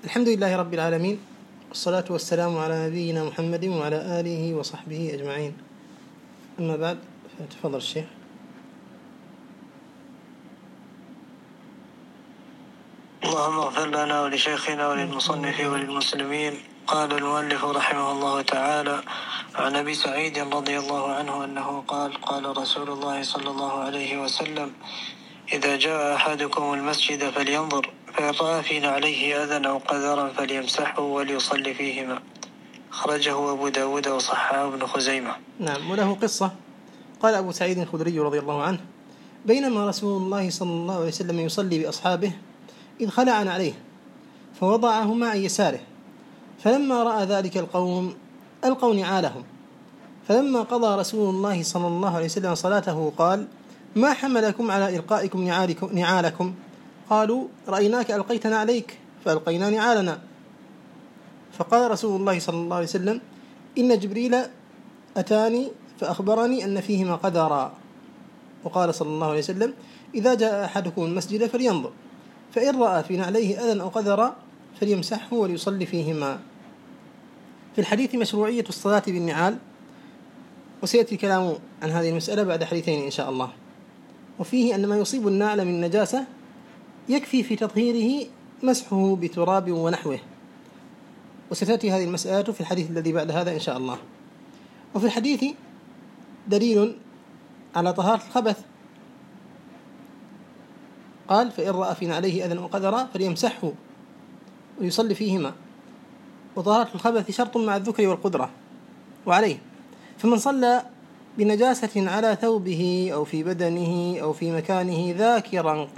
الحمد لله رب العالمين، والصلاة والسلام على نبينا محمد وعلى آله وصحبه أجمعين. أما بعد، فتفضل الشيخ. اللهم اغفر لنا ولشيخنا وللمصنف وللمسلمين. قال المؤلف رحمه الله تعالى: عن أبي سعيد رضي الله عنه أنه قال رسول الله صلى الله عليه وسلم: إذا جاء أحدكم المسجد فلينظر، فإن رأى في نعليه أذى أو قذرا فليمسحه وليصلي فيهما. خرجه أبو داود وصححه ابن خزيمة. نعم. وله قصة. قال أبو سعيد الخدري رضي الله عنه: بينما رسول الله صلى الله عليه وسلم يصلي بأصحابه إذ خلع عليه فوضعهما عن يساره، فلما رأى ذلك القوم ألقوا نعالهم، فلما قضى رسول الله صلى الله عليه وسلم صلاته قال: ما حملكم على إلقائكم نعالكم؟ قالوا: رأيناك ألقيتنا عليك فألقينا نعالنا. فقال رسول الله صلى الله عليه وسلم: إن جبريل أتاني فأخبرني أن فيهما قذرا. وقال صلى الله عليه وسلم: إذا جاء أحدكم المسجد فلينظر، فإن رأى في نعليه أذى أو قذرا فليمسحه وليصلي فيهما. في الحديث مشروعية الصلاة بالنعال، وسيأتي الكلام عن هذه المسألة بعد حديثين إن شاء الله. وفيه أن ما يصيب النعل من نجاسة يكفي في تطهيره مسحه بتراب ونحوه، وستأتي هذه المسألة في الحديث الذي بعد هذا إن شاء الله. وفي الحديث دليل على طهارة الخبث. قال: فإن رأى في نعليه أذى أو قذرا فليمسحه ويصلي فيهما. وطهارة الخبث شرط مع الذكر والقدرة وعليه، فمن صلى بنجاسة على ثوبه أو في بدنه أو في مكانه ذاكرا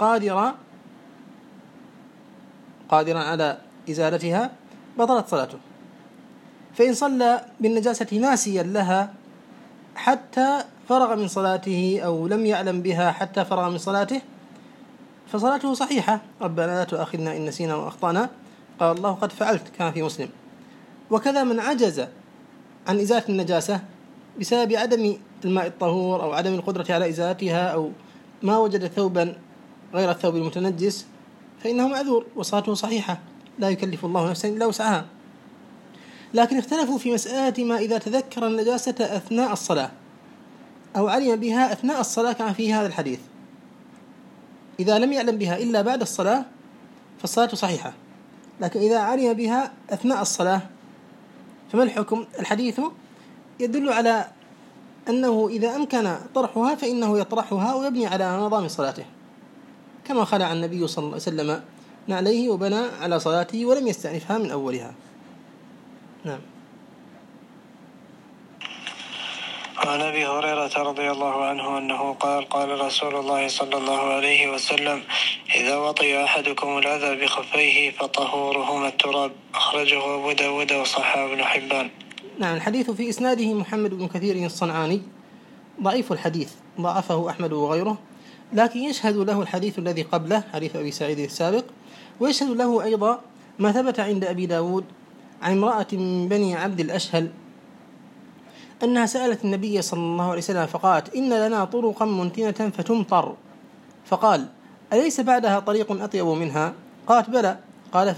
قادرا على إزالتها بطلت صلاته. فإن صلى بالنجاسة ناسيا لها حتى فرغ من صلاته أو لم يعلم بها حتى فرغ من صلاته فصلاته صحيحة. ربنا لا تؤاخذنا إن نسينا وأخطأنا، قال الله قد فعلت، كما في مسلم. وكذا من عجز عن إزالة النجاسة بسبب عدم الماء الطهور أو عدم القدرة على إزالتها أو ما وجد ثوبا غير الثوب المتنجس فإنه معذور وصلاته صحيحة، لا يكلف الله نفسا إلا وسعها. لكن اختلفوا في مسألة ما إذا تذكر النجاسة أثناء الصلاة أو علم بها أثناء الصلاة، كما في هذا الحديث. إذا لم يعلم بها إلا بعد الصلاة فالصلاة صحيحة، لكن إذا علم بها أثناء الصلاة فما الحكم؟ الحديث يدل على أنه إذا أمكن طرحها فإنه يطرحها ويبني على نظام صلاته، كما خلع النبي صلى الله عليه وسلم نعليه وبنى على صلاته ولم يستأنفها من أولها. نعم. عن أبي هريرة رضي الله عنه أنه قال رسول الله صلى الله عليه وسلم: إذا وطئ أحدكم الأذى بخفيه فطهورهما التراب. أخرجه أبو داود وصححه ابن حبان. نعم. الحديث في إسناده محمد بن كثير الصنعاني ضعيف الحديث، ضعفه أحمد وغيره، لكن يشهد له الحديث الذي قبله، حديث أبي سعيد السابق، ويشهد له أيضا ما ثبت عند أبي داود عن امرأة من بني عبد الأشهل أنها سألت النبي صلى الله عليه وسلم فقالت: إن لنا طرقا منتنة فتمطر، فقال: أليس بعدها طريق أطيب منها؟ قالت: بلى. قال: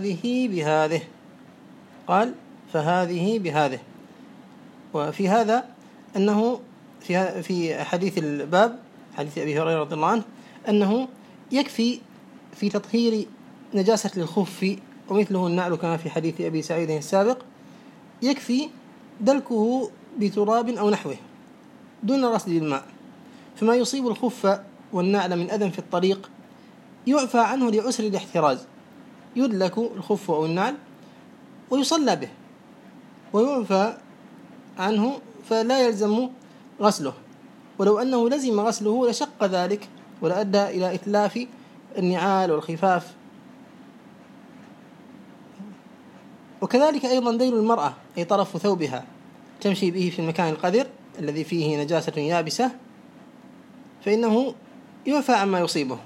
فهذه بهذه. وفي هذا أنه في حديث الباب، حديث أبي هريرة رضي الله عنه، أنه يكفي في تطهير نجاسة الخف ومثله النعل، كما في حديث أبي سعيد السابق، يكفي دلكه بتراب أو نحوه دون رصد الماء. فما يصيب الخف والنعل من أذى في الطريق يعفى عنه لعسر الاحتراز، يدلك الخف أو النعل ويصلى به ويعفى عنه فلا يلزم غسله، ولو أنه لزم غسله لشق ذلك ولأدى إلى إتلاف النعال والخفاف. وكذلك أيضا ذيل المرأة، أي طرف ثوبها تمشي به في المكان القذر الذي فيه نجاسة يابسة، فإنه يعفى عما يصيبه.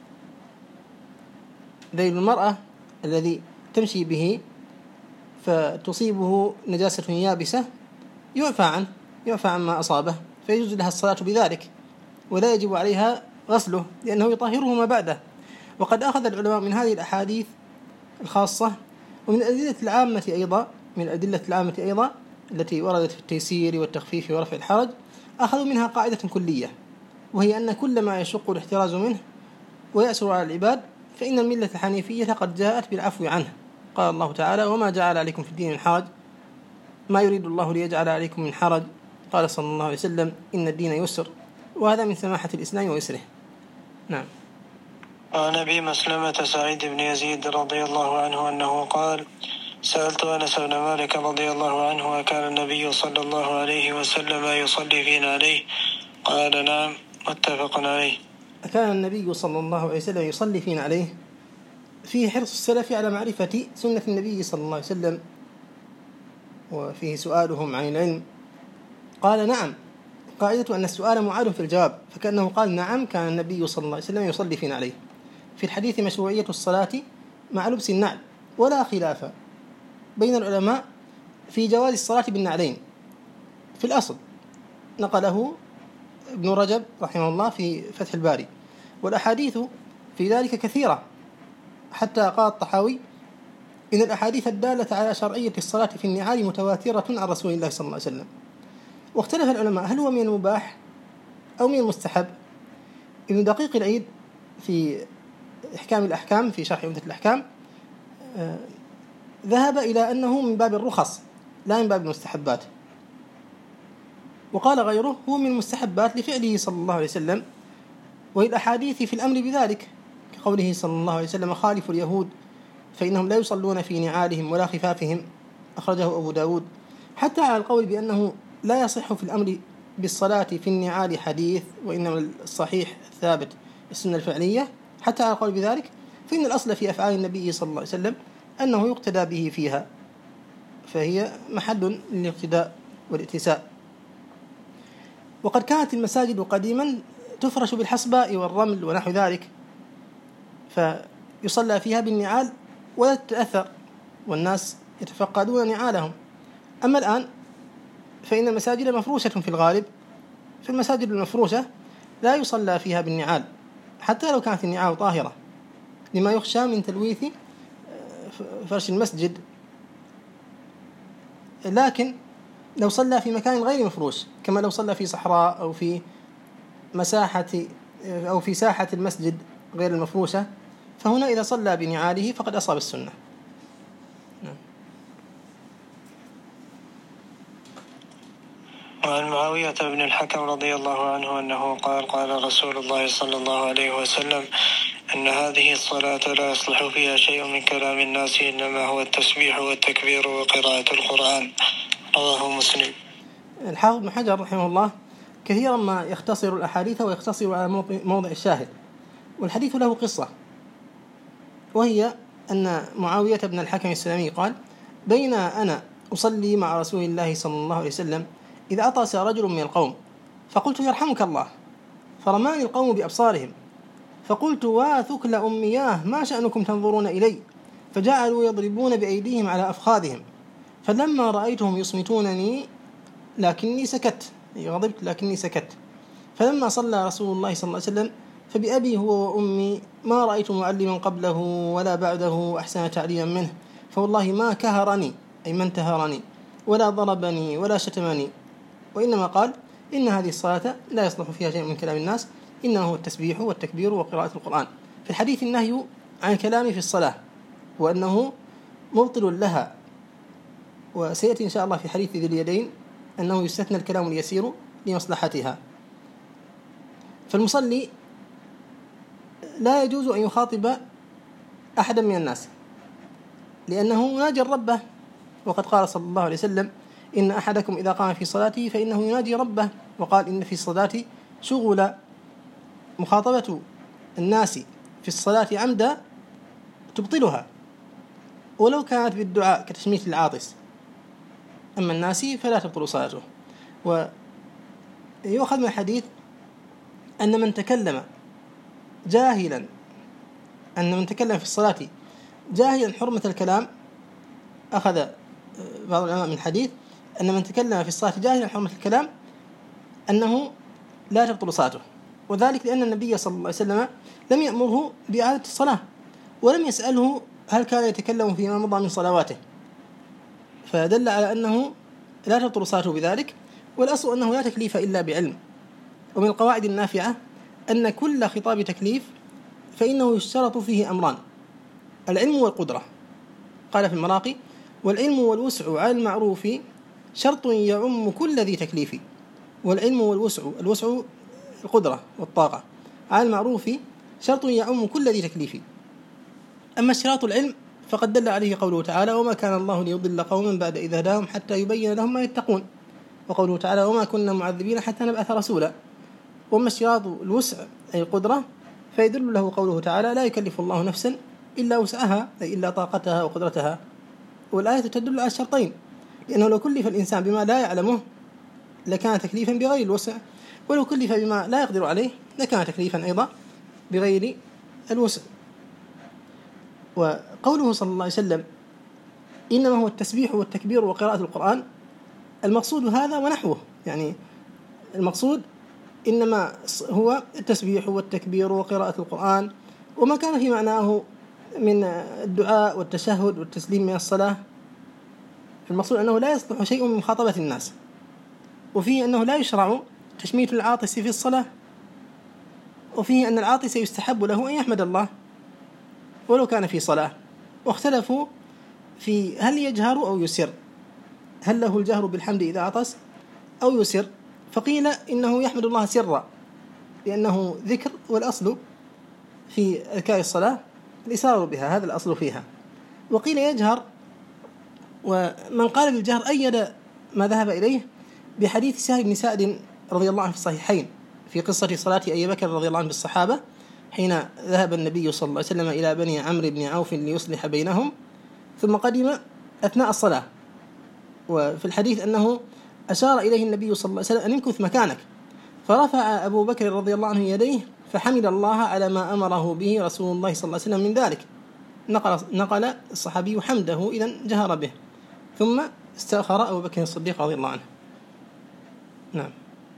ذيل المرأة الذي تمشي به فتصيبه نجاسة يابسة يعفى عما أصابه، فيجوز لها الصلاة بذلك ولا يجب عليها غسله لأنه يطهره ما بعده. وقد أخذ العلماء من هذه الأحاديث الخاصة ومن الأدلة العامة أيضا التي وردت في التيسير والتخفيف ورفع الحرج، أخذوا منها قاعدة كلية، وهي أن كل ما يشق الاحتراز منه ويأسر على العباد فإن الملة الحنيفية قد جاءت بالعفو عنه. قال الله تعالى: وما جعل عليكم في الدين من حرج ما يريد الله ليجعل عليكم من حرج. قال صلى الله عليه وسلم: إن الدين يسر. وهذا من سماحة الإسلام ويسره. نعم. عن أبي مسلمة سعيد بن يزيد رضي الله عنه أنه قال: سألت أنس بن مالك رضي الله عنه: وكان النبي صلى الله عليه وسلم يصلي فينا عليه؟ قال: نعم. متفق عليه. كان النبي صلى الله عليه وسلم يصلي فينا عليه، فيه حرص السلف على معرفة سنة النبي صلى الله عليه وسلم، وفيه سؤالهم عن العلم. قال: نعم. قاعدة أن السؤال معاد في الجواب، فكأنه قال: نعم، كان النبي صلى الله عليه وسلم يصلي فينا عليه. في الحديث مشروعية الصلاة مع لبس النعل، ولا خلاف بين العلماء في جواز الصلاة بالنعلين في الأصل، نقله ابن رجب رحمه الله في فتح الباري، والأحاديث في ذلك كثيرة، حتى قال الطحاوي: إن الأحاديث الدالة على شرعية الصلاة في النعال متواترة عن رسول الله صلى الله عليه وسلم. واختلف العلماء هل هو من المباح أو من المستحب. ابن دقيق العيد في إحكام الأحكام في شرح عمدة الأحكام ذهب إلى أنه من باب الرخص لا من باب المستحبات، وقال غيره هو من المستحبات لفعله صلى الله عليه وسلم، والأحاديث في الأمر بذلك، كقوله صلى الله عليه وسلم: خالفوا اليهود فإنهم لا يصلون في نعالهم ولا خفافهم، أخرجه أبو داود. حتى على القول بأنه لا يصح في الأمر بالصلاة في النعال حديث، وإنما الصحيح الثابت السنة الفعلية، حتى على القول بذلك، فإن الأصل في أفعال النبي صلى الله عليه وسلم أنه يقتدى به فيها، فهي محل للاقتداء والاتساء. وقد كانت المساجد قديما تفرش بالحصباء والرمل ونحو ذلك، فيصلى فيها بالنعال ولا تتأثر، والناس يتفقدون نعالهم. أما الآن فإن المساجد مفروشة في الغالب، في المساجد المفروشة لا يصلى فيها بالنعال حتى لو كانت النعال طاهرة، لما يخشى من تلويث فرش المسجد. لكن لو صلى في مكان غير مفروش، كما لو صلى في صحراء أو في مساحة أو في ساحة المسجد غير المفروشة، فهنا إذا صلى بنعاله فقد أصاب السنة. وعن معاوية بن الحكم رضي الله عنه أنه قال: قال رسول الله صلى الله عليه وسلم: إن هذه الصلاة لا يصلح فيها شيء من كلام الناس، إنما هو التسبيح والتكبير وقراءة القرآن. رواه مسلم. الحافظ ابن حجر رحمه الله كثيرا ما يختصر الأحاديث ويختصر على موضع الشاهد، والحديث له قصة، وهي أن معاوية بن الحكم السلمي قال: بين أنا أصلي مع رسول الله صلى الله عليه وسلم إذا عطس رجل من القوم، فقلت: يرحمك الله، فرماني القوم بأبصارهم، فقلت: واثكل أمياه، ما شأنكم تنظرون إلي؟ فجعلوا يضربون بأيديهم على أفخاذهم، فلما رأيتهم يصمتونني لكني سكت، غضبت لكني سكت. فلما صلى رسول الله صلى الله عليه وسلم فبأبي هو وأمي ما رأيت معلما قبله ولا بعده أحسن تعليما منه، فوالله ما كهرني، أي من تهرني، ولا ضربني ولا شتمني، وإنما قال: إن هذه الصلاة لا يصلح فيها شيء من كلام الناس، إنما هو التسبيح والتكبير وقراءة القرآن. في الحديث النهي عن الكلام في الصلاة وأنه مبطل لها، وسيأتي إن شاء الله في حديث ذي اليدين أنه يستثنى الكلام اليسير لمصلحتها. فالمصلي لا يجوز أن يخاطب أحدا من الناس، لأنه يناجي ربه، وقد قال صلى الله عليه وسلم: إن أحدكم إذا قام في صلاته فإنه يناجي ربه، وقال: إن في الصلاة شغل. مخاطبة الناس في الصلاة عمدا تبطلها، ولو كانت بالدعاء كتشميت العاطس، أما الناس فلا تبطل صلاته. ويؤخذ من الحديث أن من تكلم في الصلاة جاهلا حرمة الكلام، أخذ بعض العلماء من الحديث أن من تكلم في الصلاة جاهلا حرمة الكلام أنه لا تبطل صلاته، وذلك لأن النبي صلى الله عليه وسلم لم يأمره بإعادة الصلاة، ولم يسأله هل كان يتكلم فيما مضى من صلواته، فدل على أنه لا تبطل صلاته بذلك. والأصل أنه لا تكليف إلا بعلم. ومن القواعد النافعة أن كل خطاب تكليف فإنه يشترط فيه أمران: العلم والقدرة. قال في المراقي: والعلم والوسع على المعروف شرط يعم كل ذي تكليف. والعلم والوسع، الوسع القدرة والطاقة، على المعروف شرط يعم كل ذي تكليف. أما اشتراط العلم فقد دل عليه قوله تعالى: وما كان الله ليضل قوما بعد إذ هداهم حتى يبين لهم ما يتقون. وقوله تعالى: وما كنا معذبين حتى نبعث رسولا. وأما اشتراط الوسع أي القدرة فيدل له قوله تعالى: لا يكلف الله نفسا إلا وسعها، أي إلا طاقتها وقدرتها. والآية تدل على الشرطين، لأنه لو كلف الإنسان بما لا يعلمه لكان تكليفا بغير الوسع، ولو كلف بما لا يقدر عليه لكان تكليفا أيضا بغير الوسع. وقوله صلى الله عليه وسلم: إنما هو التسبيح والتكبير وقراءة القرآن، المقصود هذا ونحوه، يعني المقصود إنما هو التسبيح والتكبير وقراءة القرآن وما كان في معناه من الدعاء والتشهد والتسليم من الصلاة. المقصود أنه لا يصلح شيء من مخاطبة الناس، وفيه أنه لا يشرع تشميت العاطس في الصلاة، وفيه أن العاطس يستحب له أن يحمد الله ولو كان في صلاة. واختلفوا في هل يجهر أو يسر، هل له الجهر بالحمد إذا عطس أو يسر. فقيل إنه يحمد الله سرا لأنه ذكر، والأصل في أذكار الصلاة الإسرار بها، هذا الأصل فيها. وقيل يجهر، ومن قال بالجهر أيد ما ذهب إليه بحديث سهل بن سعد رضي الله عنه في الصحيحين في قصة صلاة أبي بكر رضي الله عنه بالصحابة حين ذهب النبي صلى الله عليه وسلم إلى بني عمرو بن عوف ليصلح بينهم، ثم قدم أثناء الصلاة. وفي الحديث أنه أشار إليه النبي صلى الله عليه وسلم أن امكث مكانك، فرفع أبو بكر رضي الله عنه يديه فحمد الله على ما أمره به رسول الله صلى الله عليه وسلم من ذلك. نقل الصحابي حمده إذن جهر به، ثم استأخر أبو بكر الصديق رضي الله عنه. نعم.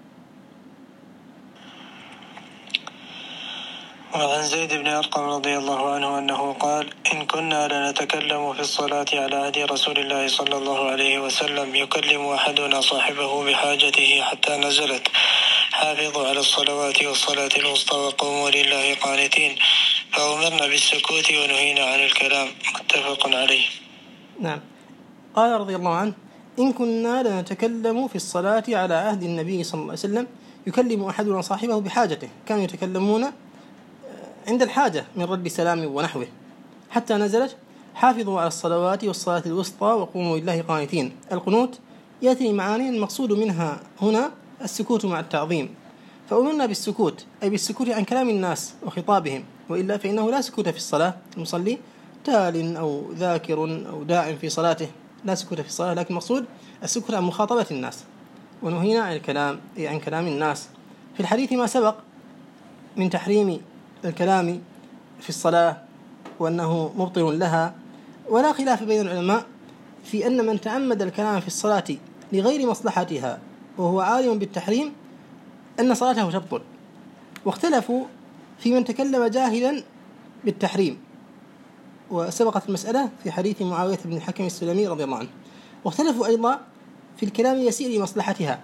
وعن زيد بن أرقم رضي الله عنه أنه قال: إن كنا لنتكلم في الصلاة على عهد رسول الله صلى الله عليه وسلم يكلم أحدنا صاحبه بحاجته حتى نزلت: حافظوا على الصلوات والصلاة الوسطى وقوموا لله قانتين، فأمرنا بالسكوت ونهينا عن الكلام. متفق عليه. نعم. قال رضي الله عنه: إن كنا لنتكلم في الصلاة على عهد النبي صلى الله عليه وسلم يكلم أحدنا صاحبه بحاجته، كانوا يتكلمون عند الحاجة من رد سلام ونحوه، حتى نزلت: حافظوا على الصلوات والصلاة الوسطى وقوموا لله قانتين. القنوت يأتي معاني المقصود منها هنا السكوت مع التعظيم، فأمرنا بالسكوت أي بالسكوت عن كلام الناس وخطابهم، وإلا فإنه لا سكوت في الصلاة. المصلي تال أو ذاكر أو داع في صلاته، لا سكوت في الصلاة، لكن المقصود السكوت عن مخاطبة الناس. ونهينا عن الكلام أي عن كلام الناس. في الحديث ما سبق من تحريم الكلام في الصلاة وأنه مبطل لها، ولا خلاف بين العلماء في أن من تعمد الكلام في الصلاة لغير مصلحتها وهو عالم بالتحريم أن صلاته تبطل. واختلفوا في من تكلم جاهلا بالتحريم، وسبقت المسألة في حديث معاوية بن الحكم السلمي رضي الله عنه. واختلفوا أيضا في الكلام يسير لمصلحتها،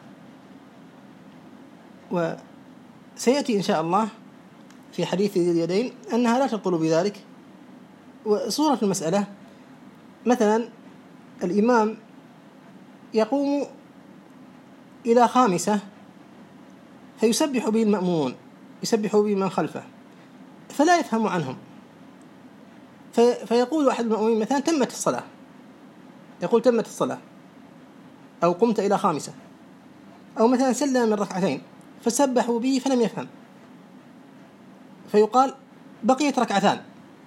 وسيأتي إن شاء الله في حديث ذي اليدين أنها لا تبطل بذلك. وصورة المسألة مثلا الإمام يقوم إلى خامسة فيسبح به المأمون، يسبح به من خلفه، فلا يفهم عنهم، فيقول أحد المأمومين مثلا: تمت الصلاة، يقول تمت الصلاة، أو قمت إلى خامسة، أو مثلا سلم من ركعتين فسبحوا به فلم يفهم، فيقال بقيت ركعتان.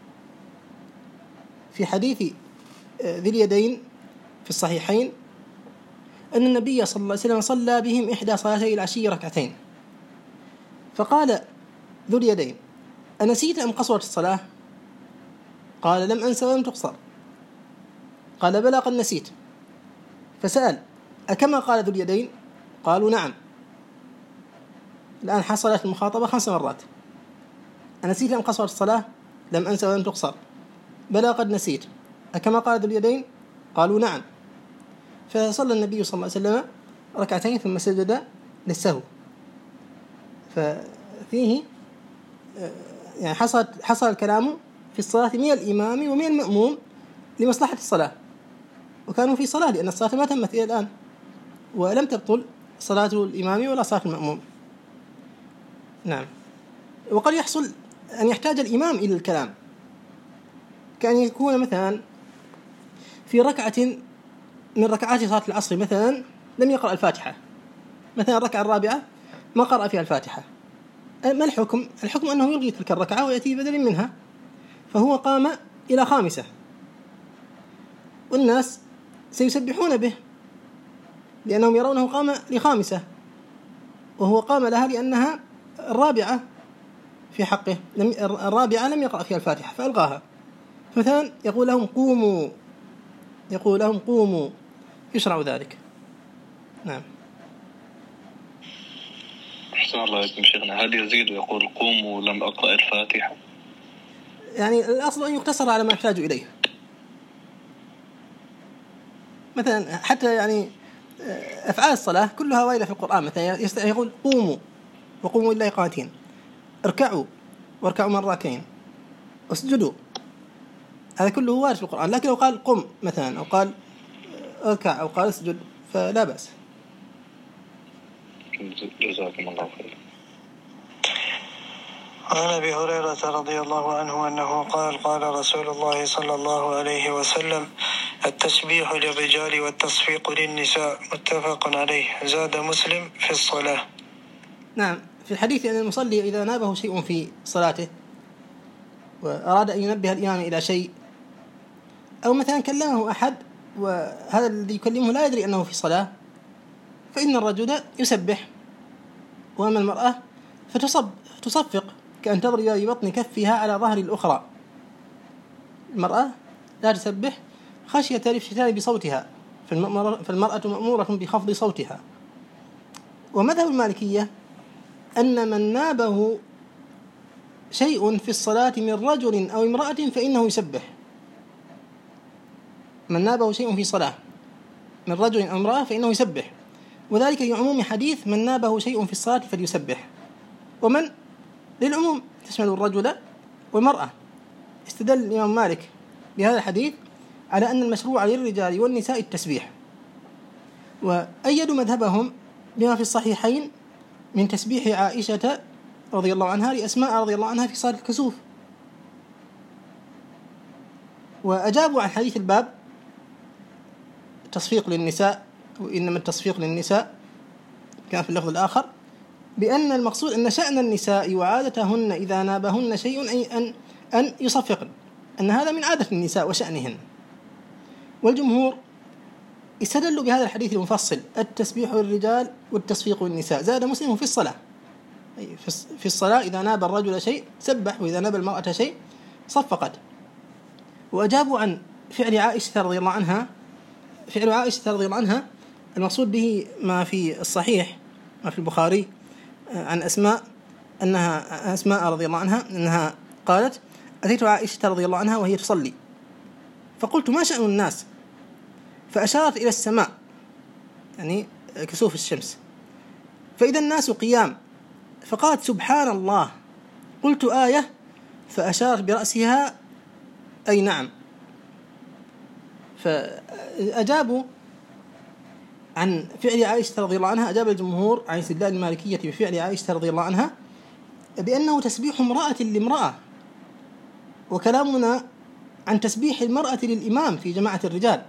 في حديث ذي اليدين في الصحيحين أن النبي صلى الله عليه وسلم صلى بهم إحدى صلاتي العشي ركعتين، فقال ذو اليدين: أنسيت أم قصرت الصلاة؟ قال: لم أنس ولم تقصر. قال: بلى قد نسيت. فسأل: أكما قال ذو اليدين؟ قالوا: نعم. الآن حصلت المخاطبة 5 مرات: أنسيت أم قصرت الصلاة؟ لم أنس ولم تقصر. بلى قد نسيت، أكما قال ذو اليدين؟ قالوا نعم. فصلى النبي صلى الله عليه وسلم ركعتين ثم سجد للسهو. ففيه يعني حصل الكلام في الصلاة من الإمام ومن المأموم لمصلحة الصلاة، وكانوا في صلاة لأن الصلاة ما تمت إلى الآن، ولم تبطل صلاة الإمام ولا صلاة المأموم. نعم. وقد يحصل أن يحتاج الإمام إلى الكلام، كأن يكون مثلا في ركعة من ركعات صلاة العصر مثلا لم يقرأ الفاتحة، مثلا الركعة الرابعة ما قرأ فيها الفاتحة، ما الحكم؟ الحكم أنه يلغي تلك الركعة ويأتي بدل منها، فهو قام إلى خامسة والناس سيسبحون به لأنهم يرونه قام لخامسة، وهو قام لها لأنها الرابعة في حقه، الرابعة لم يقرأ فيها الفاتحة فألغاها. مثلا يقول لهم قوموا يشرع ذلك. نعم. أحسن الله عليكم شيخنا. هل يزيد ويقول قوموا لم أقرأ الفاتحة؟ يعني الأصل أن يقتصر على ما يحتاج إليه. مثلا حتى يعني أفعال الصلاة كلها واردة في القرآن، مثلا يقول قوموا وقوموا لله قانتين، اركعوا واركعوا من راكعين، اسجدوا، هذا كله وارد في القرآن. لكن لو قال قم مثلا أو قال اركع أو قال اسجد فلا بأس. جزاكم الله خير. عن أبي هريرة رضي الله عنه أنه قال رسول الله صلى الله عليه وسلم: التسبيح للرجال والتصفيق للنساء، متفق عليه. زاد مسلم في الصلاة. نعم. في الحديث أن المصلي إذا نابه شيء في صلاته وأراد أن ينبه الإمام إلى شيء، أو مثلا كلمه أحد وهذا الذي يكلمه لا يدري أنه في صلاة، فإن الرجل يسبح، وأما المرأة فتصفق كأن تضرب ببطن كفها على ظهر الأخرى. المرأة لا تسبح خشية الافتتان بصوتها، فالمرأة مأمورة بخفض صوتها. ومذهب المالكية أن من نابه شيء في الصلاة من رجل أو امرأة فإنه يسبح. من نابه شيء في صلاة من رجل أو امرأة فإنه يسبح، وذلك لعموم حديث من نابه شيء في الصلاة فليسبح. ومن للعموم تشمل الرجل والمرأة. استدل الإمام مالك بهذا الحديث على أن المشروع للرجال والنساء التسبيح، وأيدوا مذهبهم بما في الصحيحين من تسبيح عائشة رضي الله عنها لأسماء رضي الله عنها في صلاة الكسوف. وأجابوا عن حديث الباب تصفيق للنساء، وإنما التصفيق للنساء كان في اللفظ الآخر، بأن المقصود أن شأن النساء وعادتهن إذا نابهن شيء أن يصفقن، أن هذا من عادة النساء وشأنهن. والجمهور استدلوا بهذا الحديث المفصل: التسبيح للرجال والتصفيق للنساء. زاد مسلم في الصلاة، في الصلاة إذا ناب الرجل شيء سبح، وإذا ناب المرأة شيء صفقت. وأجابوا عن فعل عائشة رضي الله عنها. فعل عائشة رضي الله عنها المقصود به ما في الصحيح، ما في البخاري عن أسماء رضي الله عنها أنها قالت: أتيت عائشة رضي الله عنها وهي تصلي، فقلت: ما شأن الناس؟ فأشارت إلى السماء، يعني كسوف الشمس، فإذا الناس قيام، فقالت: سبحان الله. قلت: آية؟ فأشارت برأسها أي نعم. فأجابوا عن فعل عائشة رضي الله عنها، أجاب الجمهور عن استدلال المالكية بفعل عائشة رضي الله عنها بأنه تسبيح امرأة لامرأة، وكلامنا عن تسبيح المرأة للإمام في جماعة الرجال.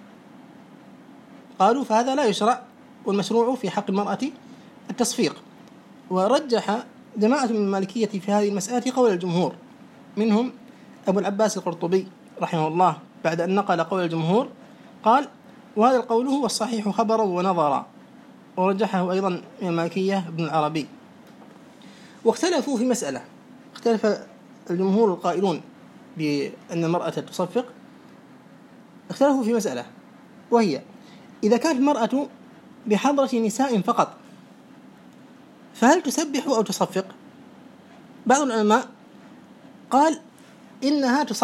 قالوا: فهذا لا يشرع، والمشروع في حق المرأة التصفيق. ورجح جماعة من المالكية في هذه المسألة قول الجمهور، منهم أبو العباس القرطبي رحمه الله، بعد أن نقل قول الجمهور قال: وهذا القول هو الصحيح خبرا ونظرا. ورجحه أيضا من المالكية ابن العربي. واختلفوا في مسألة، اختلف الجمهور القائلون بأن المرأة تصفق، اختلفوا في مسألة، وهي إذا كانت المرأة بحضرة نساء فقط فهل تسبح أو تصفق؟ بعض العلماء قال إنها تصفق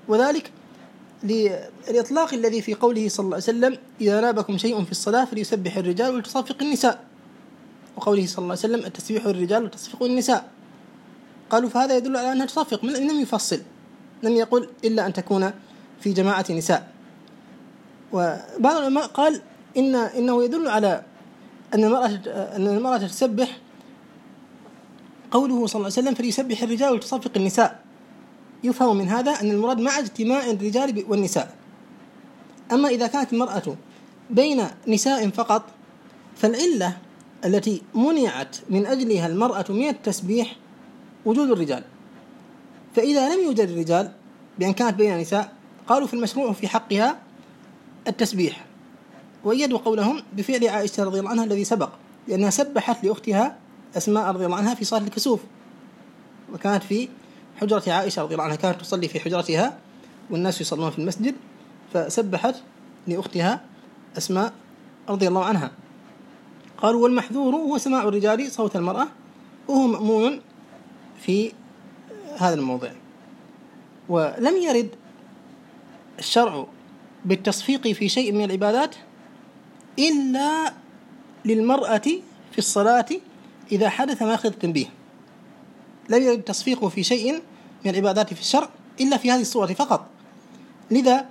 وذلك للإطلاق الذي في قوله صلى الله عليه وسلم إذا نابكم شيء في الصلاة فليسبح الرجال ولتصفق النساء، وقوله صلى الله عليه وسلم التسبيح الرجال وتصفق النساء. قالوا فهذا يدل على أنها تصفق، من لم يفصل، لم يقل إلا أن تكون في جماعة نساء. وبعض العلماء قال إنه يدل على أن المرأة تسبح قوله صلى الله عليه وسلم فليسبح الرجال وتصفق النساء، يفهم من هذا أن المراد مع اجتماع الرجال والنساء. أما إذا كانت المرأة بين نساء فقط فالعلة التي منعت من أجلها المرأة من التسبيح وجود الرجال، فإذا لم يوجد الرجال بأن كانت بين نساء قالوا في المشروع في حقها التسبيح، وأيدوا قولهم بفعل عائشة رضي الله عنها الذي سبق، لأنها سبحت لأختها أسماء رضي الله عنها في صلاة الكسوف، وكانت في حجرة عائشة رضي الله عنها، كانت تصلي في حجرتها والناس يصلون في المسجد، فسبحت لأختها أسماء رضي الله عنها. قالوا والمحذور هو سماع الرجال صوت المرأة، وهو مأمون في هذا الموضع. ولم يرد الشرع بالتصفيق في شيء من العبادات إلا للمرأة في الصلاة إذا حدث ما يأخذ التنبيه. لم يرد التصفيق في شيء من العبادات في الشرع إلا في هذه الصورة فقط. لذا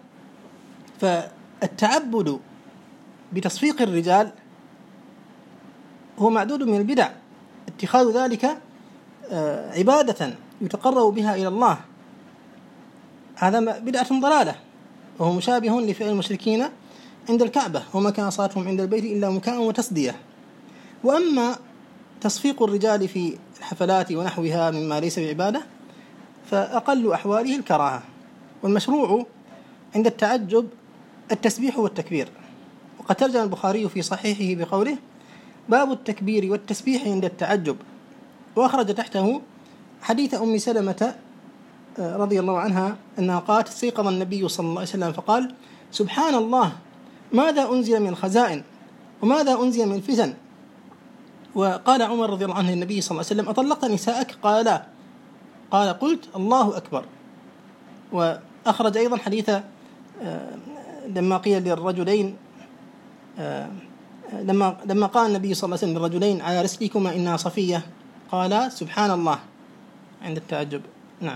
فالتعبد بتصفيق الرجال هو معدود من البدع، اتخاذ ذلك عبادة يتقرب بها إلى الله، هذا بدعة ضلالة، وهو مشابه لفعل المشركين عند الكعبة وما كان صلاتهم عند البيت إلا مكاء وتصدية. وأما تصفيق الرجال في الحفلات ونحوها مما ليس بعبادة فأقل أحواله الكراهة. والمشروع عند التعجب التسبيح والتكبير. وقد ترجم البخاري في صحيحه بقوله باب التكبير والتسبيح عند التعجب، وأخرج تحته حديث أم سلمة رضي الله عنها أنها قالت استيقظ النبي صلى الله عليه وسلم فقال سبحان الله ماذا أنزل من خزائن وماذا أنزل من فتن. وقال عمر رضي الله عنه النبي صلى الله عليه وسلم أطلقت نساءك؟ قال لا. قال قلت الله أكبر. وأخرج أيضا حديث لما قيل للرجلين لما قال النبي صلى الله عليه وسلم للرجلين على رسلكما إنها صفية قال سبحان الله عند التعجب. نعم.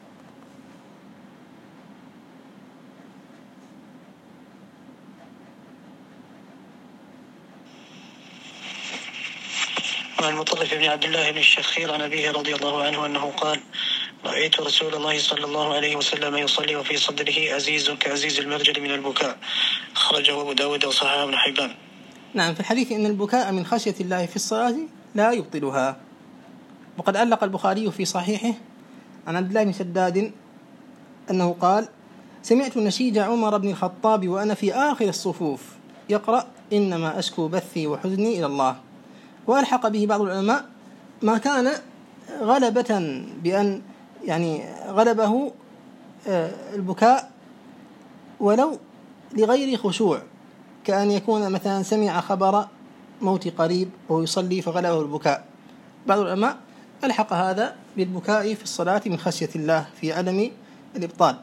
عن المطرف بن عبد الله بن الشخير عن أبيه رضي الله عنه أنه قال رأيت رسول الله صلى الله عليه وسلم يصلي وفي صدره أزيز كأزيز المرجل من البكاء، خرجه أبو داود وصححه ابن حبان. نعم. في الحديث إن البكاء من خشية الله في الصلاة لا يبطلها. وقد علق البخاري في صحيحه عن عبد الله بن شداد أنه قال سمعت نشيج عمر بن الخطاب وأنا في آخر الصفوف يقرأ إنما أشكو بثي وحزني إلى الله. وألحق به بعض العلماء ما كان غلبة بأن غلبه البكاء ولو لغير خشوع، كأن يكون مثلا سمع خبر موت قريب ويصلي فغلبه البكاء. بعض العلماء ألحق هذا بالبكاء في الصلاة من خشية الله في عدم الإبطال.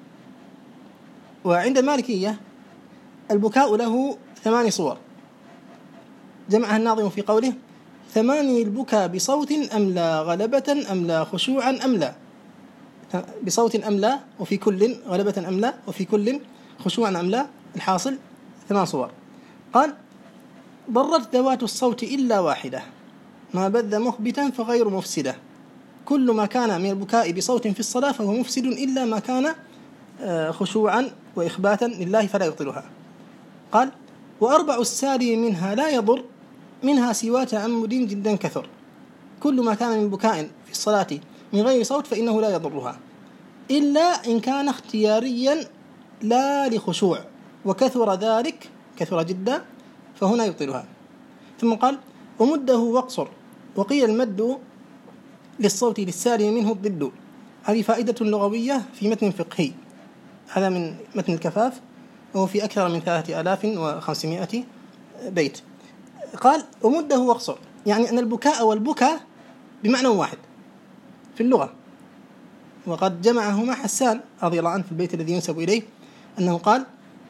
وعند المالكية البكاء له 8 صور جمعها الناظم في قوله 8 البكاء بصوت أم لا غلبة أم لا خشوعا أم لا، بصوت أم لا وفي كل غلبة أم لا وفي كل خشوعا أم لا، الحاصل 8 صور. قال ضرت ذوات الصوت إلا واحدة ما بذ مخبتا فغير مفسدة، كل ما كان من البكاء بصوت في الصلاة فهو مفسد إلا ما كان خشوعا وإخباتا لله فلا يبطلها. قال وأربع الساري منها لا يضر منها سوى تعمد جدا كثر، كل ما كان من بكاء في الصلاة من غير صوت فإنه لا يضرها إلا إن كان اختياريا لا لخشوع وكثر ذلك كثر جدا فهنا يبطلها. ثم قال ومده واقصر، وقيل المد للصوت للساري منه الضد. هذه فائدة لغوية في متن فقهي، هذا من متن الكفاف وهو في أكثر من 3500 بيت. قال ومده واقصر، يعني أن البكاء والبكاء بمعنى واحد في اللغة، وقد جمعهما حسان رضي الله عنه في البيت الذي ينسب إليه أنه قال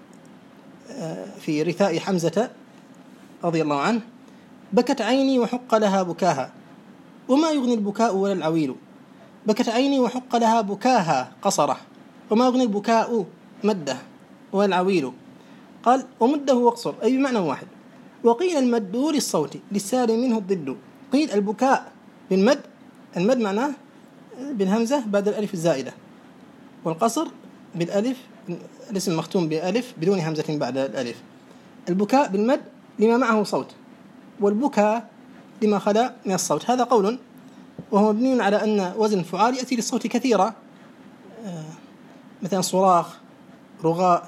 في رثاء حمزة رضي الله عنه: بكت عيني وحق لها بكاها وما يغني البكاء ولا العويل. بكت عيني وحق لها بكاها قصرة وما يغني البكاء مده ولا العويل. قال: ومده واقصر، أي بمعنى واحد. وقيل المد للصوت للسالم منه الضد. قيل البكاء بالمد، المد معناه بالهمزة بعد الألف الزائدة، والقصر بالألف، الاسم مختوم بألف بدون همزة بعد الألف. البكاء بالمد لما معه صوت، والبكاء لما خلا من الصوت. هذا قول وهو مبني على أن وزن فعال يأتي للصوت كثيرا، مثلا صراخ، رغاء.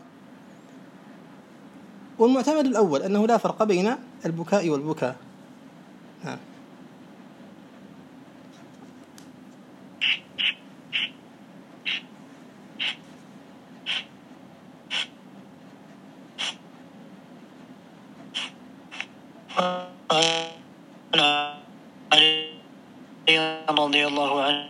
والمعتمد الأول أنه لا فرق بين البكاء والبكاء. نعم. رضي الله عنه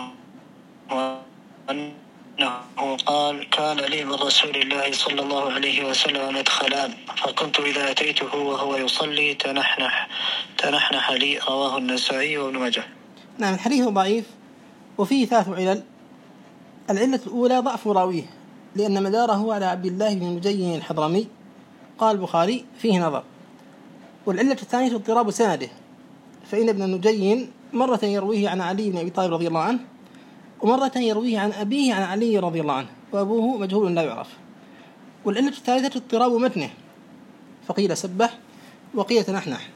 أنه قال: كان لي من رسول الله صلى الله عليه وسلم مدخلان، فكنت إذا أتيته وهو يصلي تنحنح لي. رواه النسائي وابن ماجه. نعم. الحديث ضعيف وفيه 3 علل. العلة الأولى ضعف راويه، لأن مداره على عبد الله بن نجي الحضرمي. قال البخاري: فيه نظر. والعلة الثانية اضطراب سنده، فإن ابن نجي مرة يرويه عن علي بن أبي طالب رضي الله عنه، ومرة يرويه عن أبيه عن علي رضي الله عنه، وأبوه مجهول لا يعرف. والعلة الثالثة اضطراب متنه، فقيل سبح وقيل تنحنح.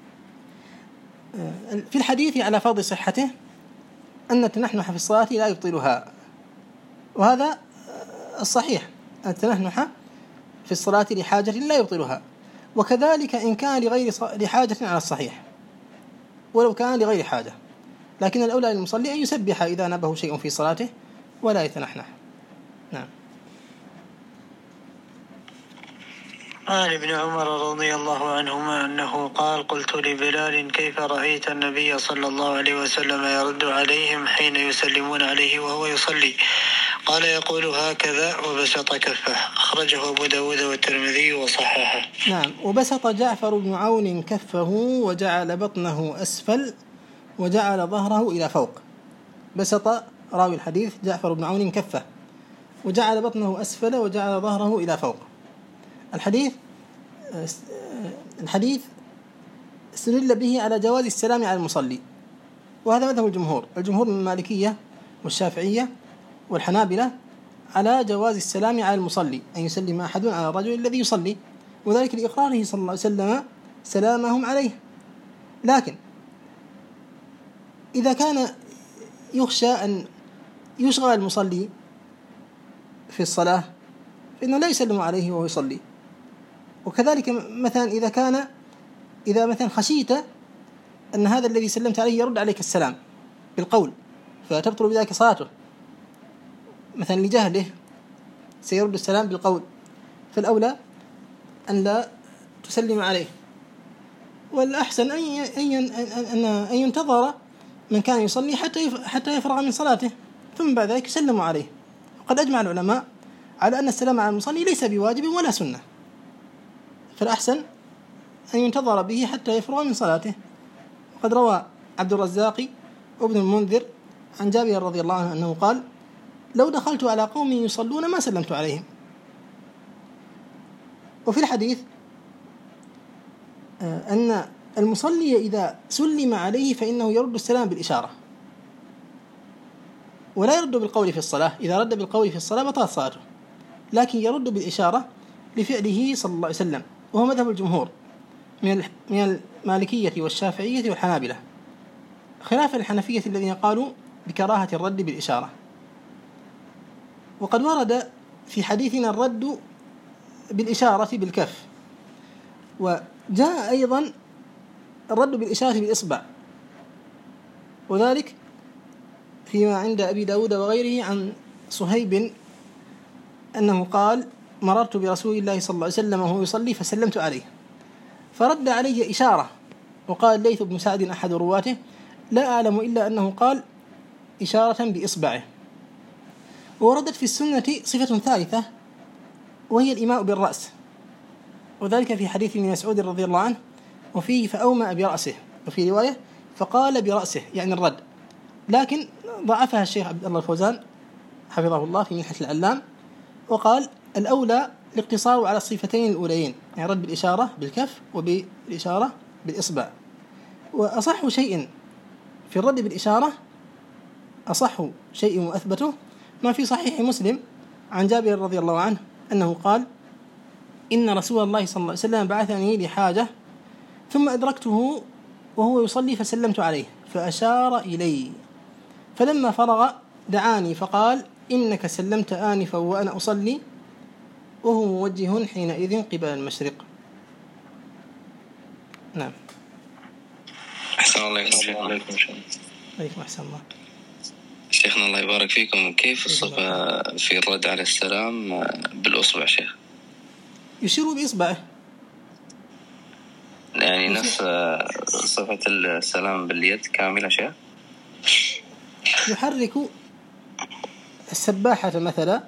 في الحديث على فرض صحته أن التنحنح في الصلاة لا يبطلها، وهذا الصحيح، التنحنح في الصلاة لحاجة لا يبطلها، وكذلك إن كان لحاجة على الصحيح، ولو كان لغير حاجة. لكن الأولى للمصلي أن يسبح إذا نبه شيء في صلاته ولا يتنحنح. نعم. عن ابن عمر رضي الله عنهما أنه قال: قلت لبلال: كيف رأيت النبي صلى الله عليه وسلم يرد عليهم حين يسلمون عليه وهو يصلي؟ قال: يقول هكذا وبسط كفه. أخرجه أبو داود والترمذي وصححه. نعم. وبسط جعفر بن عون كفه وجعل بطنه أسفل وجعل ظهره إلى فوق. بسط راوي الحديث جعفر بن عون كفه وجعل بطنه أسفل وجعل ظهره إلى فوق. الحديث استدل به على جواز السلام على المصلي، وهذا مذهب الجمهور من المالكية والشافعية والحنابلة على جواز السلام على المصلي، أن يسلم أحد على الرجل الذي يصلي، وذلك لإقراره صلى الله عليه وسلم سلامهم عليه. لكن إذا كان يخشى أن يشغل المصلي في الصلاة فإنه لا يسلم عليه وهو يصلي. وكذلك مثلا إذا مثلا خشيت أن هذا الذي سلمت عليه يرد عليك السلام بالقول فتبطل بذلك صلاته، مثلا لجهله سيرد السلام بالقول، فالأولى أن لا تسلم عليه، والأحسن أن ينتظر من كان يصلي حتى يفرغ من صلاته ثم بعد ذلك يسلم عليه. وقد أجمع العلماء على أن السلام على المصلي ليس بواجب ولا سنة، فالأحسن أن ينتظر به حتى يفرغ من صلاته. وقد روى عبد الرزاق وابن المنذر عن جابر رضي الله عنه أنه قال: لو دخلت على قوم يصلون ما سلمت عليهم. وفي الحديث أن المصلي إذا سلم عليه فإنه يرد السلام بالإشارة ولا يرد بالقول في الصلاة. إذا رد بالقول في الصلاة بطلت صلاته، لكن يرد بالإشارة لفعله صلى الله عليه وسلم، وهو مذهب الجمهور من المالكية والشافعية والحنابلة، خلاف الحنفية الذين قالوا بكراهة الرد بالإشارة. وقد ورد في حديثنا الرد بالإشارة بالكف، وجاء أيضا الرد بالإشارة بالإصبع، وذلك فيما عند أبي داود وغيره عن صهيب أنه قال: مررت برسول الله صلى الله عليه وسلم وهو يصلي فسلمت عليه فرد علي إشارة. وقال ليث بن سعد أحد رواته: لا أعلم إلا أنه قال إشارة بإصبعه. ووردت في السنة صفة ثالثة وهي الإيماء بالرأس، وذلك في حديث ابن مسعود رضي الله عنه وفيه فأومأ برأسه، وفي رواية فقال برأسه يعني الرد، لكن ضعفها الشيخ عبد الله الفوزان حفظه الله في منحة العلام، وقال الأولى الاقتصار على الصفتين الأوليين، يعني رد بالإشارة بالكف وبالإشارة بالإصبع. وأصح شيء في الرد بالإشارة، أصح شيء وأثبته ما في صحيح مسلم عن جابر رضي الله عنه أنه قال إن رسول الله صلى الله عليه وسلم بعثني لحاجة ثم أدركته وهو يصلي فسلمت عليه فأشار إلي، فلما فرغ دعاني فقال إنك سلمت آنفا وأنا أصلي، وهو موجه حينئذ قبل المشرق. نعم. أحسن الله إليكم شيخنا. عليكم أحسن الله. شيخنا الله يبارك فيكم، كيف الصفة في الرد على السلام بالأصبع شيخ؟ يشير بإصبعه، يعني نفس صفة السلام باليد كاملة شيخ؟ يحرك السباحة مثلا،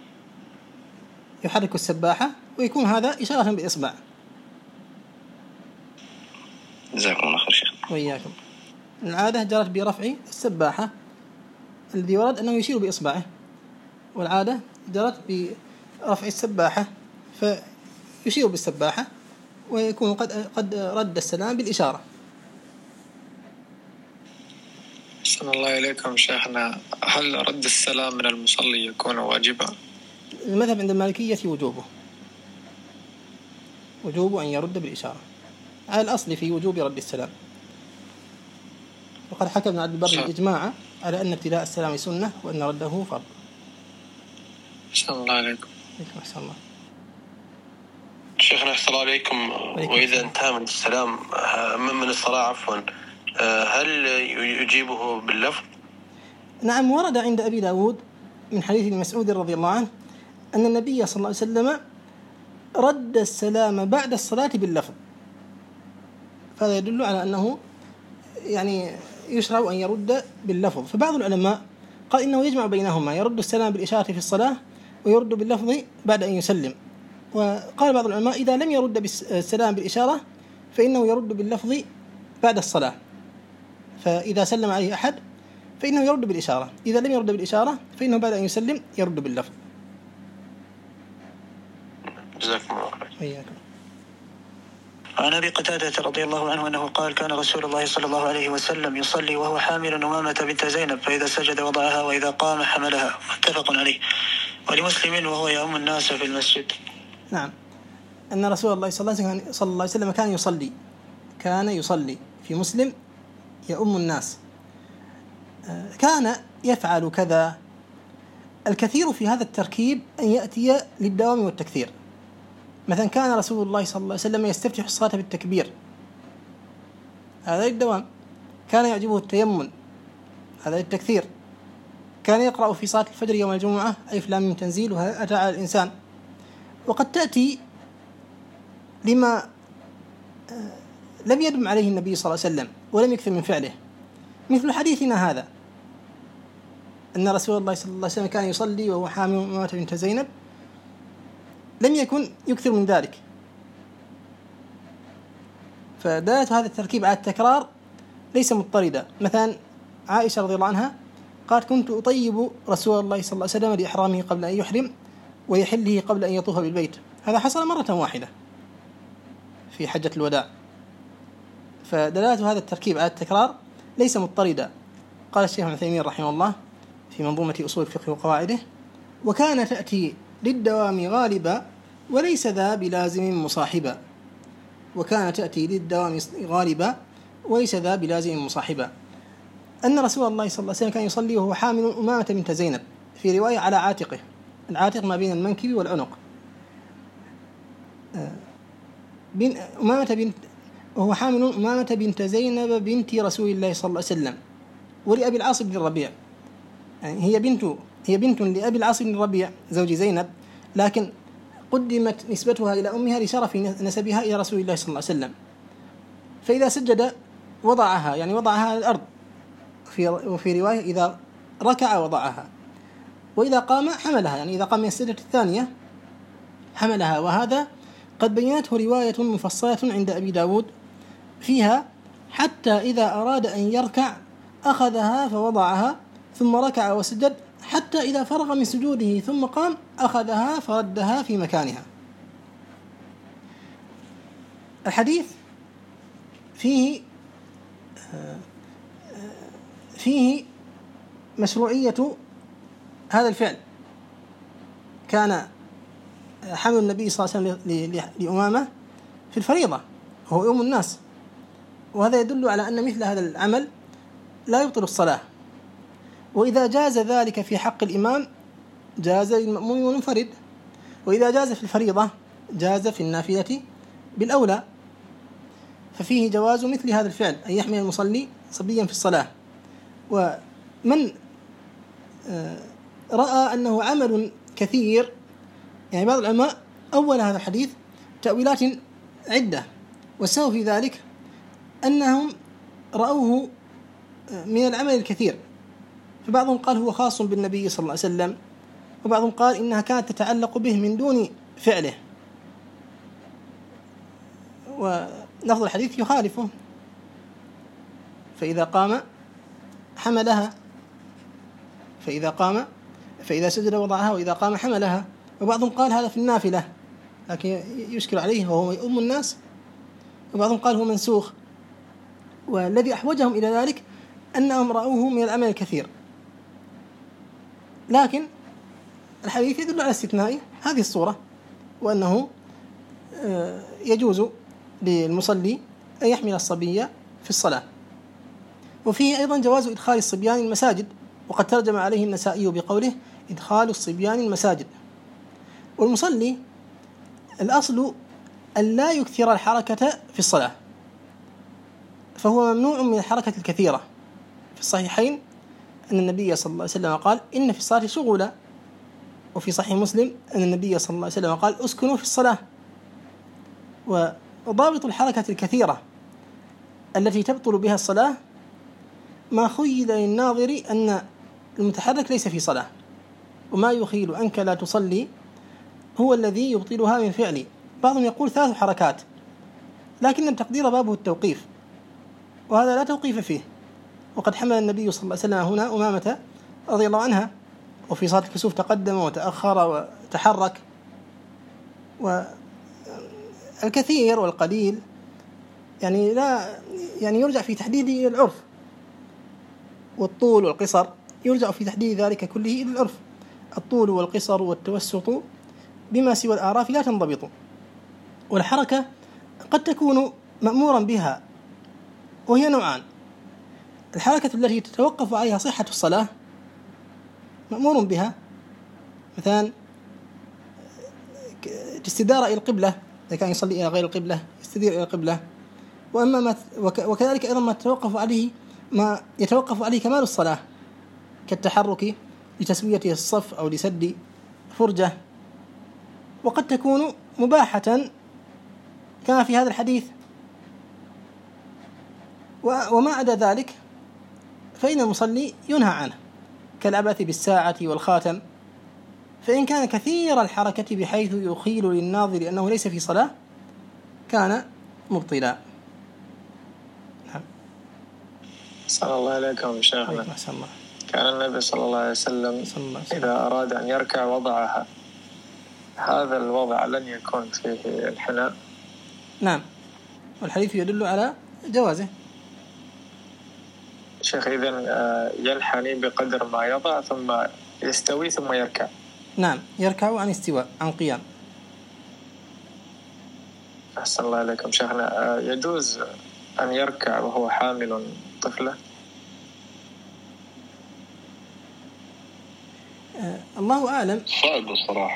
يحرك السباحة ويكون هذا إشارة بإصبع. جزاكم الله خير شيخ. وإياكم. العادة جرت برفع السباحة، الذي ورد أنه يشير بإصبعه، والعادة جرت برفع السباحة فيشير بالسباحة ويكون قد رد السلام بالإشارة. أحسن الله إليكم شيخنا، هل رد السلام من المصلي يكون واجبا؟ المذهب عند المالكية وجوب أن يرد بالإشارة على الأصل في وجوب رد السلام، وقد حكى ابن عبد البر الإجماع على أن ابتداء السلام سنة وأن رده فرض. أحسن الله إليكم. أحسن الله. شيخنا أحسن الله عليكم. وإذا انتهى من السلام من الصلاة عفوا، هل يجيبه باللفظ؟ نعم، ورد عند أبي داود من حديث ابن مسعود رضي الله عنه أن النبي صلى الله عليه وسلم رد السلام بعد الصلاة باللفظ، فهذا يدل على أنه يعني يشرع أن يرد باللفظ. فبعض العلماء قال إنه يجمع بينهما، يرد السلام بالإشارة في الصلاة ويرد باللفظ بعد أن يسلم. وقال بعض العلماء إذا لم يرد السلام بالإشارة فإنه يرد باللفظ بعد الصلاة، فإذا سلم عليه أحد فإنه يرد بالإشارة، إذا لم يرد بالإشارة فإنه بعد أن يسلم يرد باللفظ. جزاكم الله خير. عن أبي قتادة رضي الله عنه أنه قال كان رسول الله صلى الله عليه وسلم يصلي وهو حامل أمامة بنت زينب، فإذا سجد وضعها وإذا قام حملها، متفق عليه. ولمسلم وهو يؤم الناس في المسجد. نعم، أن رسول الله صلى الله عليه وسلم كان يصلي في مسلم يؤم الناس، كان يفعل كذا. الكثير في هذا التركيب أن يأتي للدوام والتكثير. مثلا كان رسول الله صلى الله عليه وسلم يستفتح الصلاة بالتكبير، هذا للدوام. كان يعجبه التيمم، هذا للتكثير. كان يقرأ في صلاة الفجر يوم الجمعة ألف لام ميم تنزيل وهل أتى على الإنسان. وقد تأتي لما لم يدم عليه النبي صلى الله عليه وسلم ولم يكثر من فعله، مثل حديثنا هذا أن رسول الله صلى الله عليه وسلم كان يصلي وهو حامل أمامة بنت زينب، لم يكن يكثر من ذلك. فدلالة هذا التركيب على التكرار ليس مضطردة. مثلا عائشة رضي الله عنها قالت كنت أطيب رسول الله صلى الله عليه وسلم لإحرامه قبل أن يحرم ويحله قبل أن يطوف بالبيت، هذا حصل مرة واحدة في حجة الوداع. فدلالة هذا التركيب على التكرار ليس مضطردة. قال الشيخ ابن تيمية رحمه الله في منظومة أصول الفقه وقواعده: وكان تأتي للدوام غالبا وليس ذا بلازم مصاحبا. وكان تأتي للدوام غالبا وليس ذا بلازم مصاحبا. أن رسول الله صلى الله عليه وسلم كان يصلي وهو حامل أمامة بنت زينب، في رواية على عاتقه، العاتق ما بين المنكب والعنق، وهو حامل أمامة بنت زينب بنت رسول الله صلى الله عليه وسلم ولأبي العاص بن الربيع، يعني هي بنت لأبي العاص بن الربيع زوج زينب، لكن قدمت نسبتها إلى أمها لشرف نسبها إلى رسول الله صلى الله عليه وسلم. فإذا سجد وضعها على الأرض، وفي رواية إذا ركع وضعها. وإذا قام حملها، يعني إذا قام من السجدة الثانية حملها. وهذا قد بينته رواية مفصلة عند أبي داود فيها: حتى إذا أراد أن يركع أخذها فوضعها ثم ركع وسجد، حتى إذا فرغ من سجوده ثم قام أخذها فردها في مكانها. الحديث فيه مشروعية هذا الفعل. كان حمل النبي صلى الله عليه وسلم لأمامة في الفريضة وهو يؤم الناس، وهذا يدل على أن مثل هذا العمل لا يبطل الصلاة. وإذا جاز ذلك في حق الإمام جاز للمأموم والمنفرد، وإذا جاز في الفريضة جاز في النافلة بالأولى. ففيه جواز مثل هذا الفعل، أن يحمل المصلي صبيا في الصلاة. ومن رأى أنه عمل كثير، يعني بعض العلماء أول هذا الحديث تأويلات عدة، والسبب في ذلك أنهم رأوه من العمل الكثير. فبعضهم قال هو خاص بالنبي صلى الله عليه وسلم، وبعضهم قال إنها كانت تتعلق به من دون فعله، ولفظ الحديث يخالفه. فإذا قام حملها، فإذا سجد وضعها، وإذا قام حملها. وبعضهم قال هذا في النافلة لكن يشكل عليه وهو يؤم الناس، وبعضهم قال هو منسوخ. والذي أحوجهم إلى ذلك أنهم رأوه من العمل الكثير، لكن الحديث يدل على استثناء هذه الصورة، وأنه يجوز للمصلي أن يحمل الصبي في الصلاة. وفيه أيضا جواز إدخال الصبيان المساجد، وقد ترجم عليه النسائي بقوله إدخال الصبيان المساجد. والمصلي الأصل أن لا يكثر الحركة في الصلاة، فهو ممنوع من الحركة الكثيرة. في الصحيحين أن النبي صلى الله عليه وسلم قال إن في الصلاة شغلا، وفي صحيح مسلم أن النبي صلى الله عليه وسلم قال أسكنوا في الصلاة. وضابط الحركة الكثيرة التي تبطل بها الصلاة ما خيل للناظر أن المتحرك ليس في صلاة، وما يخيل أنك لا تصلي هو الذي يبطلها من فعل. بعضهم يقول 3 حركات، لكن التقدير بابه التوقيف، وهذا لا توقيف فيه. وقد حمل النبي صلى الله عليه وسلم هنا أمامة رضي الله عنها، وفي صلاة الكسوف تقدم وتأخر وتحرك. والكثير والقليل يعني لا يرجع في تحديد العرف، والطول والقصر يرجع في تحديد ذلك كله إلى العرف. الطول والقصر والتوسط بما سوى الأعراف لا تنضبط. والحركة قد تكون مأمورا بها، وهي نوعان: الحركة التي تتوقف عليها صحة الصلاة مأمور بها، مثلا الاستدارة إلى القبلة، إذا كان يصلي إلى غير القبلة يستدير إلى القبلة. وكذلك أيضا ما يتوقف عليه كمال الصلاة، كالتحرك لتسوية الصف أو لسد فرجة. وقد تكون مباحة كما في هذا الحديث. وما عدا ذلك فإن المصلي ينهى عنه، كالعبث بالساعة والخاتم، فإن كان كثير الحركة بحيث يخيل للناظر أنه ليس في صلاة كان مبطلا. صلى الله عليكم شيخنا. كان النبي صلى الله عليه وسلم إذا أراد أن يركع وضعها، هذا الوضع لن يكون فيه الحناء. نعم، والحديث يدل على جوازه. شيخ إذن ينحني بقدر ما يضع ثم يستوي ثم يركع. نعم، يركع عن استواء، عن قيام. أحسن الله عليكم شيخنا. يجوز أن يركع وهو حامل طفلة؟ الله أعلم. صعب الصراحة.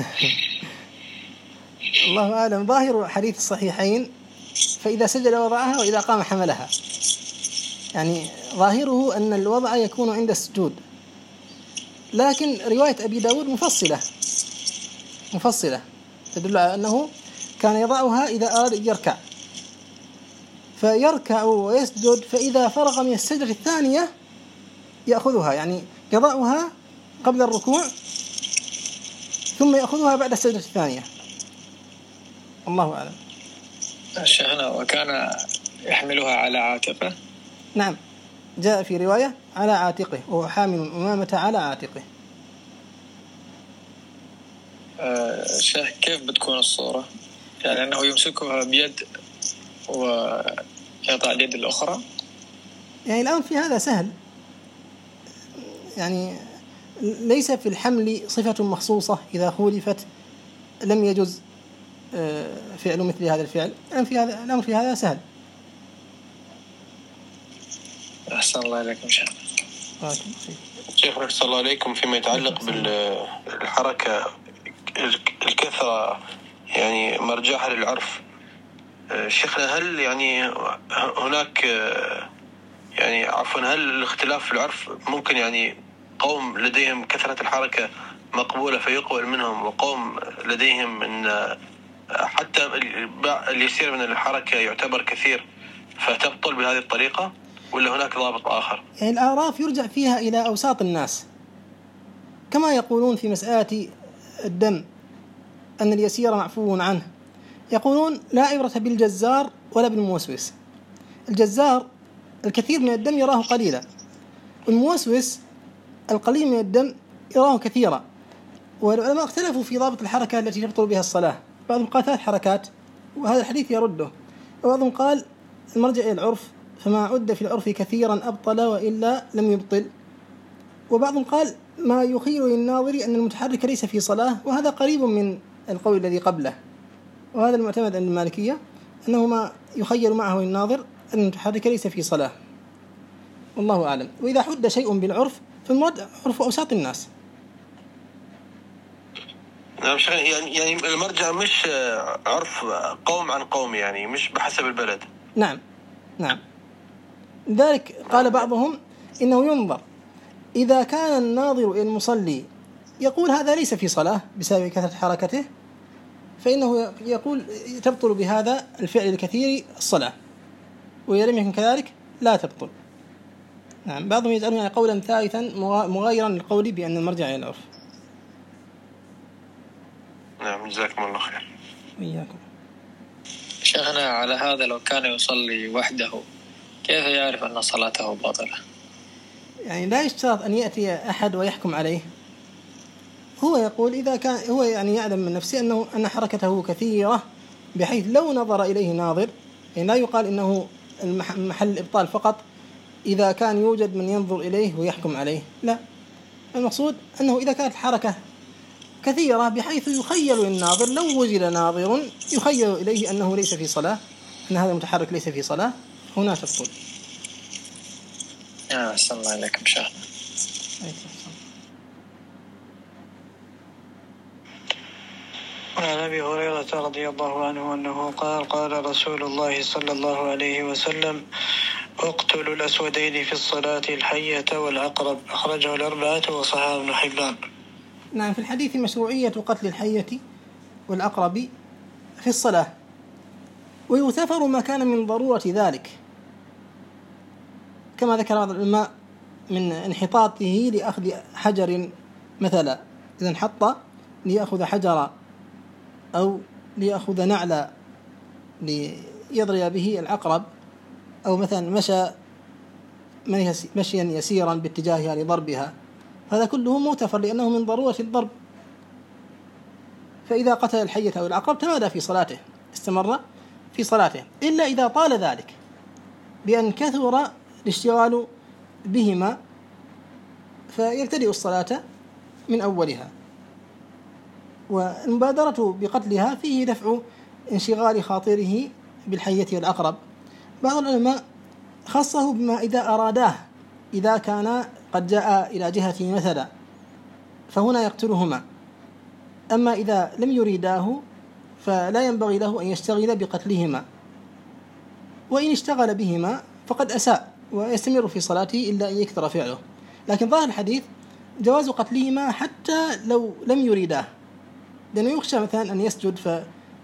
الله أعلم. ظاهر حديث الصحيحين فإذا سجد وضعها وإذا قام حملها، يعني ظاهره أن الوضع يكون عند السجود، لكن رواية أبي داود مفصلة تدل على أنه كان يضعها إذا أراد أن يركع، فيركع ويسجد، فإذا فرغ من السجدة الثانية يأخذها، يعني يضعها قبل الركوع ثم يأخذها بعد السجدة الثانية. الله أعلم. شيخنا وكان يحملها على عاتقه. نعم جاء في رواية على عاتقه، وهو حامل أمامة على عاتقه. شيخ كيف بتكون الصورة؟ يعني أنه يمسكها بيد ويضع اليد الأخرى؟ يعني الأمر في هذا سهل، يعني ليس في الحمل صفة مخصوصة إذا خولفت لم يجوز فعل مثل هذا الفعل. الأمر في هذا سهل. أحسن الله إليكم شيخ. شيخ أحسن الله عليكم. فيما يتعلق بالحركة الكثرة يعني مرجعها للعرف، شيخنا هل يعني هناك يعني عفوا هل الاختلاف في العرف ممكن يعني قوم لديهم كثرة الحركة مقبولة فيقبل منهم، وقوم لديهم ان حتى اليسير من الحركة يعتبر كثير فتبطل بهذه الطريقة، ولا هناك ضابط آخر؟ يعني الأعراف يرجع فيها إلى أوساط الناس، كما يقولون في مسألة الدم أن اليسير معفو عنه، يقولون لا عبرة بالجزار ولا بالموسوس. الجزار الكثير من الدم يراه قليلا، والموسوس القليل من الدم يراه كثيرا. والعلماء اختلفوا في ضابط الحركة التي تبطل بها الصلاة، بعضهم قال 3 حركات وهذا الحديث يرده، وبعضهم قال المرجع إلى العرف فما عد في العرف كثيرا أبطل وإلا لم يبطل، وبعضهم قال ما يخيل للناظر أن المتحرك ليس في صلاة، وهذا قريب من القول الذي قبله، وهذا المعتمد عند المالكية أنه ما يخيل معه الناظر أن المتحرك ليس في صلاة، والله أعلم. وإذا حد شيء بالعرف فالمراد عرف أوساط الناس. نعم يعني المرجع مش عرف قوم عن قوم، يعني مش بحسب البلد. نعم لذلك قال بعضهم إنه ينظر إذا كان الناظر إلى المصلي يقول هذا ليس في صلاة بسبب كثرة حركته، فإنه يقول تبطل بهذا الفعل الكثير الصلاة، وإذا لم يكن كذلك لا تبطل. نعم بعضهم يجعلون قولا ثالثا مغايرا للقول بأن المرجع إلى العرف. نعم جزاكم الله خير. وإياكم. شيخنا على هذا لو كان يصلي وحده كيف يعرف أن صلاته باطلة؟ يعني لا يشترط أن يأتي أحد ويحكم عليه، هو يقول إذا كان هو يعني يعلم من نفسه أن حركته كثيرة بحيث لو نظر إليه ناظر، يعني لا يقال إنه المحل إبطال فقط إذا كان يوجد من ينظر إليه ويحكم عليه، لا، المقصود أنه إذا كانت الحركة كثيرة بحيث يخيل للناظر لو وجد ناظر يخيل إليه أنه ليس في صلاة، أن هذا المتحرك ليس في صلاة، هنا تبطل. أحسن الله عليكم شيخنا. وعن أبي هريرة رضي الله عنه أنه قال قال رسول الله صلى الله عليه وسلم اقتلوا الأسودين في الصلاة الحية والعقرب، أخرجه الأربعة وصححه ابن حبان. نعم في الحديث مشروعية قتل الحية والعقرب في الصلاة، ويغتفر ما كان من ضرورة ذلك، كما ذكر بعض العلماء من انحطاطه لأخذ حجر مثلا، إذا انحط ليأخذ حجر أو ليأخذ نعل ليضرب به العقرب، أو مثلا مشى مشيا يسيرا باتجاهها لضربها، هذا كله مغتفر لأنه من ضرورة الضرب. فإذا قتل الحية أو العقرب تمادى في صلاته، استمر في صلاته، إلا إذا طال ذلك بأن كثر الاشتغال بهما فيبتدئ الصلاة من أولها. والمبادرة بقتلها فيه دفع انشغال خاطره بالحية والعقرب. بعض العلماء خصه بما إذا أراداه، إذا كان قد جاء إلى جهة مثلا فهنا يقتلهما، أما إذا لم يريداه فلا ينبغي له أن يشتغل بقتلهما، وإن اشتغل بهما فقد أساء ويستمر في صلاته إلا أن يكثر فعله. لكن ظاهر الحديث جواز قتلهما حتى لو لم يريداه، لأنه يخشى مثلا أن يسجد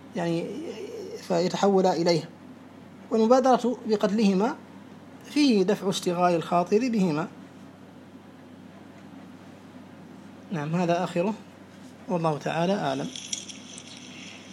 فيتحول إليه، والمبادرة بقتلهما فيه دفع اشتغال الخاطر بهما. نعم هذا آخره والله تعالى أعلم.